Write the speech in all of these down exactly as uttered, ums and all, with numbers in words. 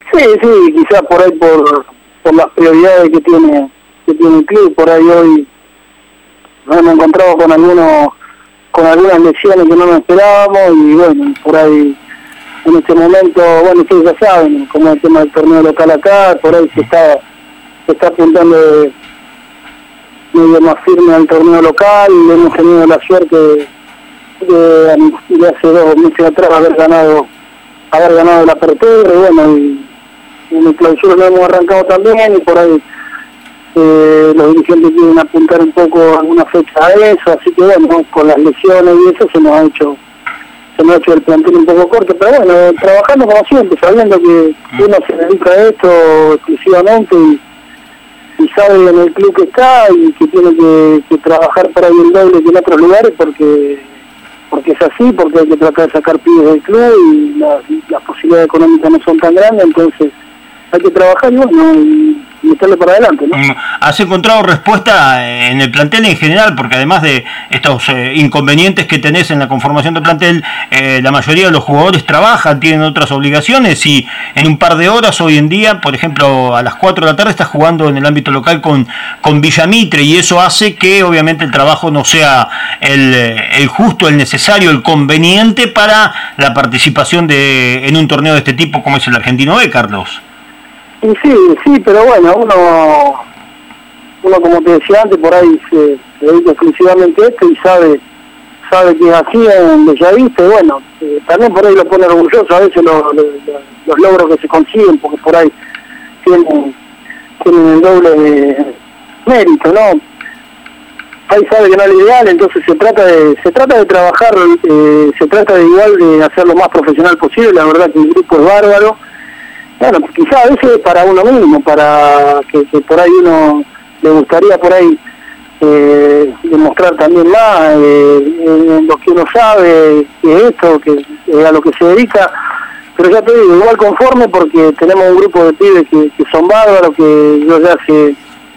Sí, sí, quizás por ahí por, por las prioridades que tiene que tiene el club, por ahí hoy nos hemos encontrado con algunos con algunas lesiones que no nos esperábamos y bueno, por ahí en este momento, bueno, ustedes ya saben, como el tema del torneo local acá, por ahí se está se está apuntando de, medio más firme al torneo local y hemos tenido la suerte de, de, de hace dos meses atrás haber ganado haber ganado la apertura y bueno, y en el clausura lo hemos arrancado también y por ahí eh, los dirigentes quieren apuntar un poco alguna fecha a eso, así que bueno, con las lesiones y eso se nos ha hecho se nos ha hecho el plantel un poco corto, pero bueno, trabajando como siempre, sabiendo que uno se dedica a esto exclusivamente y, y sabe en el club que está y que tiene que, que trabajar para ir el doble que en otros lugares porque porque es así, porque hay que tratar de sacar pibes del club y las, las posibilidades económicas no son tan grandes, entonces hay que trabajar y bueno, y meterle para adelante, ¿no? ¿Has encontrado respuesta en el plantel en general? Porque además de estos eh, inconvenientes que tenés en la conformación del plantel, eh, la mayoría de los jugadores trabajan, tienen otras obligaciones y en un par de horas hoy en día, por ejemplo, a las cuatro de la tarde estás jugando en el ámbito local con, con Villamitre y eso hace que obviamente el trabajo no sea el, el justo, el necesario, el conveniente para la participación de en un torneo de este tipo como es el Argentino B, Carlos. Y sí, sí, pero bueno, uno, uno como te decía antes, por ahí se, se dedica exclusivamente a esto y sabe sabe que es así en Bellavista, y bueno, eh, también por ahí lo pone orgulloso a veces lo, lo, los logros que se consiguen, porque por ahí tienen, tienen el doble de mérito, ¿no? Ahí sabe que no es lo ideal, entonces se trata de se trata de trabajar, eh, se trata de igual de hacer lo más profesional posible, la verdad que el grupo es bárbaro. Bueno, quizás a veces para uno mismo, para que, que por ahí uno le gustaría por ahí eh, demostrar también más eh, en lo que uno sabe, que es esto, que es a lo que se dedica, pero ya te digo, igual conforme porque tenemos un grupo de pibes que, que son bárbaros, que yo ya hace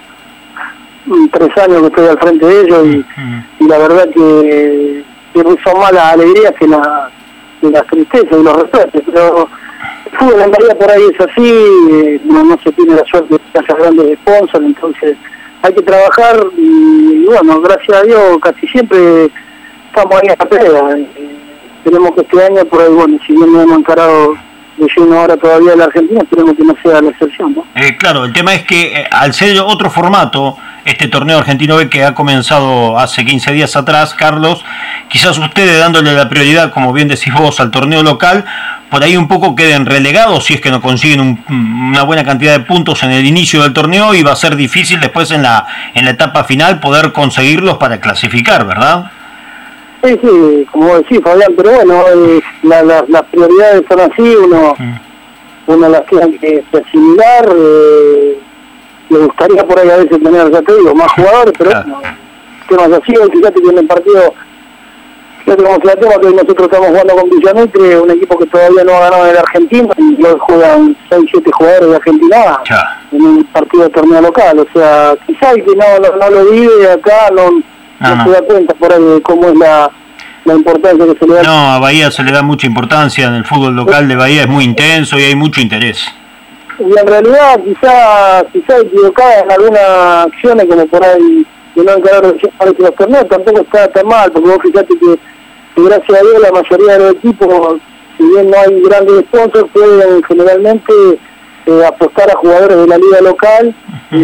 tres años que estoy al frente de ellos y, y la verdad que, que son más las alegrías que, la, que las tristezas y los respetos, pero el fútbol en Bahía por ahí es así, eh, no, no se tiene la suerte de hacer grandes sponsors, entonces hay que trabajar y, y bueno, gracias a Dios casi siempre estamos ahí en la pelea. Eh, tenemos que este año por ahí, bueno, si bien no hemos encarado de lleno ahora todavía la Argentina, esperemos que no sea la excepción, ¿no? Eh, claro, el tema es que eh, al ser otro formato, este torneo argentino B que ha comenzado hace quince días atrás, Carlos, quizás ustedes dándole la prioridad, como bien decís vos, al torneo local, por ahí un poco queden relegados si es que no consiguen un, una buena cantidad de puntos en el inicio del torneo y va a ser difícil después en la en la etapa final poder conseguirlos para clasificar, ¿verdad? Sí, sí, como decís, Fabián, pero bueno, eh, la, la, las prioridades son así, uno, mm. uno las tiene que asimilar, eh, le gustaría por ahí a veces tener, ya te digo, más jugadores, pero claro. Bueno, temas así, fíjate que en el partido, fíjate cómo se la tema, que nosotros estamos jugando con Villamitre, un equipo que todavía no ha ganado en el Argentina, y hoy juegan seis siete jugadores de Argentina ya. En un partido de torneo local, o sea, quizás que no, no, no lo vive acá, no... No, no se da cuenta por ahí de cómo es la, la importancia que se le da. No, a Bahía se le da mucha importancia, en el fútbol local de Bahía es muy intenso y hay mucho interés. Y en realidad quizá, quizá equivocada en algunas acciones como por ahí de no encarar los torneos, tampoco está tan mal, porque vos fíjate que, que gracias a Dios la mayoría de los equipos, si bien no hay grandes sponsors, pueden generalmente eh, apostar a jugadores de la liga local uh-huh.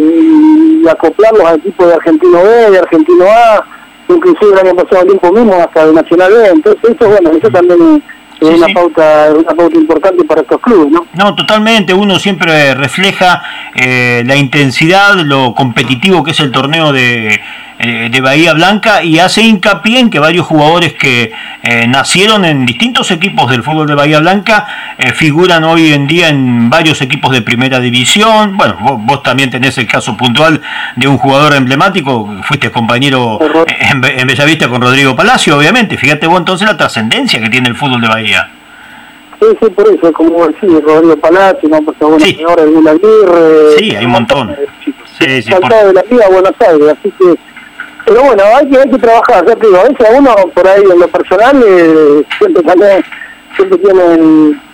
y, y acoplarlos a equipos de Argentino B, de Argentino A, inclusive el año pasado tiempo mismo hasta de Nacional B, entonces eso bueno, eso también es sí, una sí. pauta una pauta importante para estos clubes, ¿no? No, totalmente, uno siempre refleja eh, la intensidad, lo competitivo que es el torneo de de Bahía Blanca y hace hincapié en que varios jugadores que eh, nacieron en distintos equipos del fútbol de Bahía Blanca eh, figuran hoy en día en varios equipos de primera división. Bueno, vos, vos también tenés el caso puntual de un jugador emblemático, fuiste compañero en, en Bellavista con Rodrigo Palacio, obviamente. Fíjate vos entonces la trascendencia que tiene el fútbol de Bahía. Sí, sí, por eso, como decís, Rodrigo Palacio, ¿no? Porque bueno, sí. Señora Edwin Aguirre. Sí, hay un montón. Sí, sí, por... de la Liga Buenos Aires, así que pero bueno, hay que, hay que trabajar, ya te digo, a veces a uno por ahí en lo personal eh, siempre también, siempre tiene el,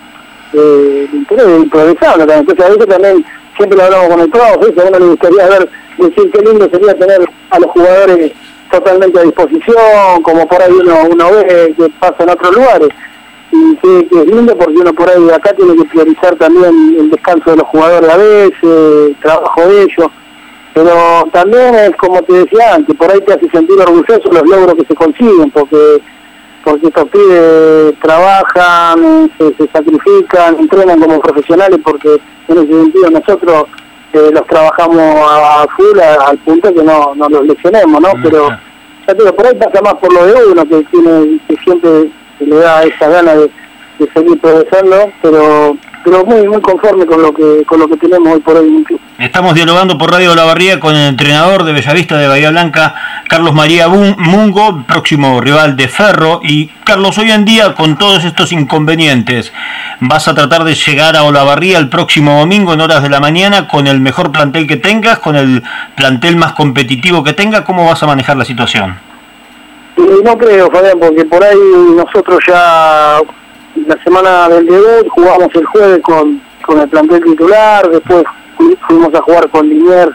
eh, de interés, de improvisando también. Entonces a veces también, siempre lo hablamos con el profe, a uno le gustaría ver, decir qué lindo sería tener a los jugadores totalmente a disposición, como por ahí uno, uno ve que pasa en otros lugares. Y que, que es lindo porque uno por ahí acá tiene que priorizar también el descanso de los jugadores a veces, el trabajo de ellos, pero también es como te decía antes, por ahí te hace sentir orgulloso los logros que se consiguen, porque porque estos pibes trabajan, se, se sacrifican, entrenan como profesionales, porque en ese sentido nosotros eh, los trabajamos a, a full a, al punto que no, no los lesionemos, ¿no? Pero ya te digo, por ahí pasa más por lo de uno, que tiene que siempre se le da esa gana de, de seguir progresando, pero pero muy muy conforme con lo que con lo que tenemos hoy por hoy. Estamos dialogando por Radio Olavarría con el entrenador de Bellavista de Bahía Blanca, Carlos María Mungo, próximo rival de Ferro. Y Carlos, hoy en día con todos estos inconvenientes, ¿vas a tratar de llegar a Olavarría el próximo domingo en horas de la mañana con el mejor plantel que tengas, con el plantel más competitivo que tengas? ¿Cómo vas a manejar la situación? Y no creo, Fabián, porque por ahí nosotros ya la semana del debut jugamos el jueves con, con el plantel titular, después fuimos a jugar con Liniers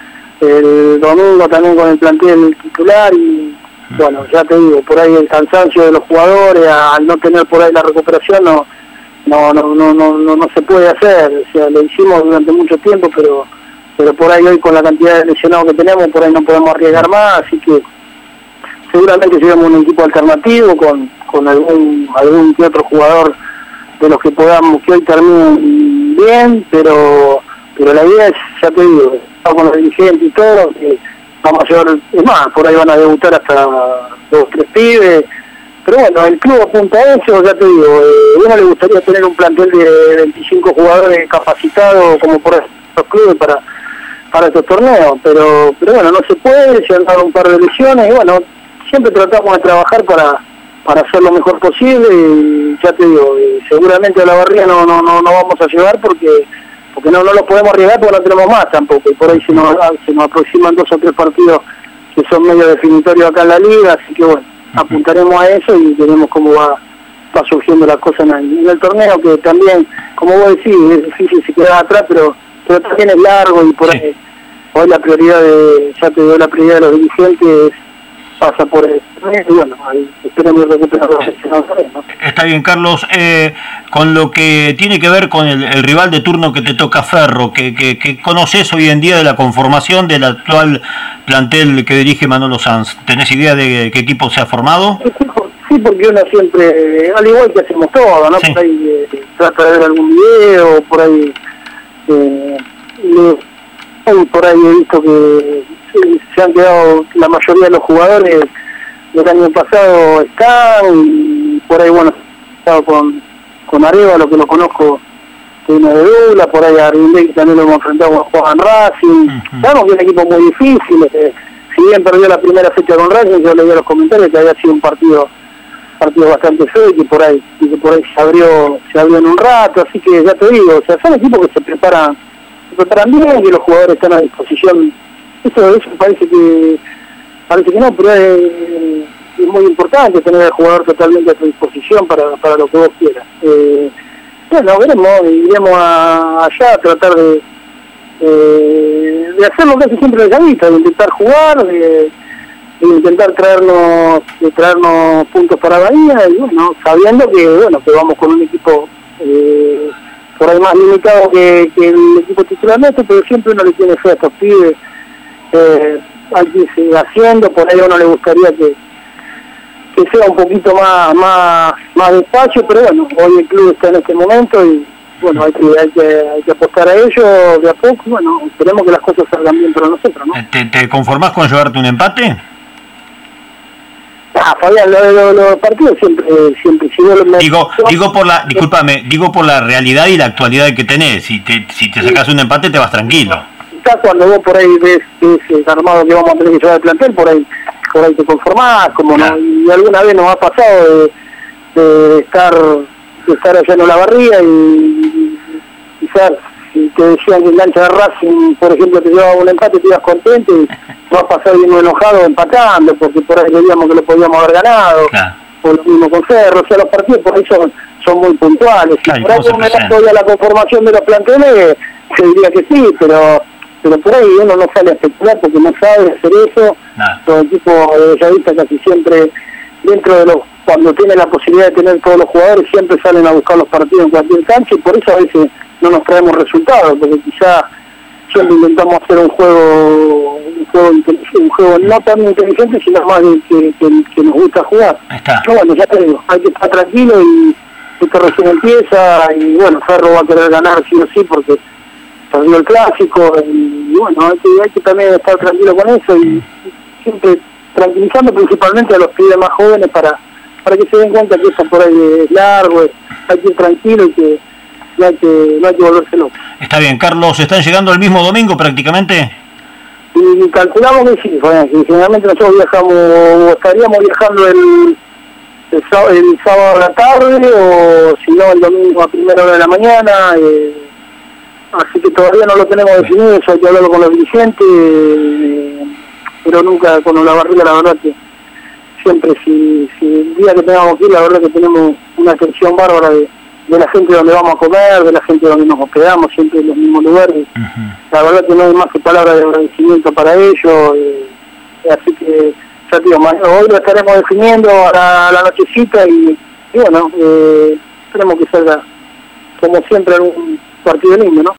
el domingo también con el plantel titular y bueno, ya te digo, por ahí el cansancio de los jugadores, al no tener por ahí la recuperación no no no no no no, no se puede hacer, o sea, lo hicimos durante mucho tiempo, pero pero por ahí hoy con la cantidad de lesionados que tenemos, por ahí no podemos arriesgar más, así que seguramente llevamos un equipo alternativo con, con algún algún que otro jugador de los que podamos que hoy terminen bien, pero pero la idea es, ya te digo, con los dirigentes y todo, que vamos a llevar, es más, por ahí van a debutar hasta dos o tres pibes, pero bueno, el club apunta a eso, ya te digo, eh, a uno le gustaría tener un plantel de veinticinco jugadores capacitados como por estos clubes para para estos torneos, pero pero bueno, no se puede, se han dado un par de lesiones y bueno, siempre tratamos de trabajar para para hacer lo mejor posible y ya te digo, eh, seguramente a la barriga no no no no vamos a llevar porque porque no no lo podemos arriesgar porque no tenemos más tampoco, y por ahí se nos, se nos aproximan dos o tres partidos que son medio definitorios acá en la liga, así que bueno, apuntaremos a eso y veremos cómo va, va surgiendo la cosa en el, en el torneo, que también, como vos decís, es difícil si quedás atrás, pero pero también es largo y por ahí hoy la prioridad de, ya te digo, la prioridad de los dirigentes pasa por el y bueno, ahí esperemos recuperar los seleccionadores, ¿no? Está bien, Carlos, eh, con lo que tiene que ver con el, el rival de turno que te toca Ferro, que, que, que conoces hoy en día de la conformación del actual plantel que dirige Manolo Sanz, ¿tenés idea de qué equipo se ha formado? Sí, porque uno siempre, al igual que hacemos todo, ¿no? Sí. Por ahí eh, trata de ver algún video, por ahí eh, eh, por ahí he visto que se han quedado la mayoría de los jugadores del año pasado están y por ahí bueno he estado con, con Arevalo, que lo conozco, que viene de Dula, por ahí a Arvindey también lo hemos enfrentado con Juan Racing. Uh-huh. Sabemos que es un equipo muy difícil, eh, si bien perdió la primera fecha con Racing, yo leí a los comentarios que había sido un partido partido bastante feo y que por ahí y que por ahí se abrió se abrió en un rato, así que ya te digo, o sea, son equipos que se preparan se preparan bien, que los jugadores están a disposición. Eso, eso parece que parece que no, pero es, es muy importante tener al jugador totalmente a tu disposición para, para lo que vos quieras. Eh, bueno, veremos, iremos a, allá a tratar de, eh, de hacer lo que hace siempre el Bellavista, de intentar jugar, de, de intentar traernos de traernos puntos para Bahía, y bueno, sabiendo que bueno que vamos con un equipo eh, por ahí más limitado que, que el equipo titular nuestro, pero siempre uno le tiene fe a estos pibes. Eh, hay que seguir haciendo, por ahí a uno le gustaría que que sea un poquito más más más despacio, pero bueno, hoy el club está en este momento y bueno, hay que hay que, hay que apostar a ello de a poco, bueno, esperemos que las cosas salgan bien para nosotros, ¿no? ¿Te, te conformás con llevarte un empate? Ah, Fabián, los lo, lo partidos siempre, siempre, si no me... Digo, digo por la, discúlpame, digo por la realidad y la actualidad que tenés, si te, si te sacás un empate te vas tranquilo. Cuando vos por ahí ves ese armado que vamos a tener que llevar al plantel, por ahí por ahí te conformás, como claro. No, y alguna vez nos ha pasado de, de estar de estar allá en Olavarría y quizás si te decían que en cancha de Racing, por ejemplo, te llevaba un empate, te ibas contento y vas a pasar bien enojado empatando, porque por ahí veíamos que lo podíamos haber ganado, claro. O lo mismo con Ferro, o sea, los partidos por ahí son, son muy puntuales. Si Ay, por ahí me das hoy a la conformación de los planteles, se diría que sí, pero pero por ahí uno no sale a especular porque no sabe hacer eso. Nah. Los equipos de Bellavista casi siempre, dentro de los, cuando tiene la posibilidad de tener todos los jugadores, siempre salen a buscar los partidos en cualquier cancha, y por eso a veces no nos traemos resultados, porque quizá siempre intentamos hacer un juego un juego un juego no tan inteligente, sino más de que, que, que nos gusta jugar. Está. Pero bueno, ya te digo, hay que estar tranquilo, y esto recién empieza, y bueno, Ferro va a querer ganar sí o sí porque perdió el clásico, y, y bueno, hay que, hay que también estar tranquilo con eso, y siempre tranquilizando principalmente a los pibes más jóvenes para para que se den cuenta que esto por ahí es largo, hay que ir tranquilo y que no hay que, no hay que volverse loco. Está bien, Carlos, ¿están llegando el mismo domingo prácticamente? Y calculamos que sí, bueno, que generalmente nosotros viajamos, estaríamos viajando el, el, sábado, el sábado a la tarde, o si no el domingo a primera hora de la mañana, eh, así que todavía no lo tenemos definido, eso hay que hablarlo con los dirigentes, eh, pero nunca con la barriga, la verdad que siempre, si, si el día que tengamos que ir, la verdad que tenemos una atención bárbara de, de la gente donde vamos a comer, de la gente donde nos hospedamos, siempre en los mismos lugares. Uh-huh. La verdad que no hay más que palabras de agradecimiento para ellos, eh, así que ya te digo, hoy lo estaremos definiendo a la, a la nochecita, y, y bueno, eh, esperemos que salga como siempre un partido lindo, ¿no?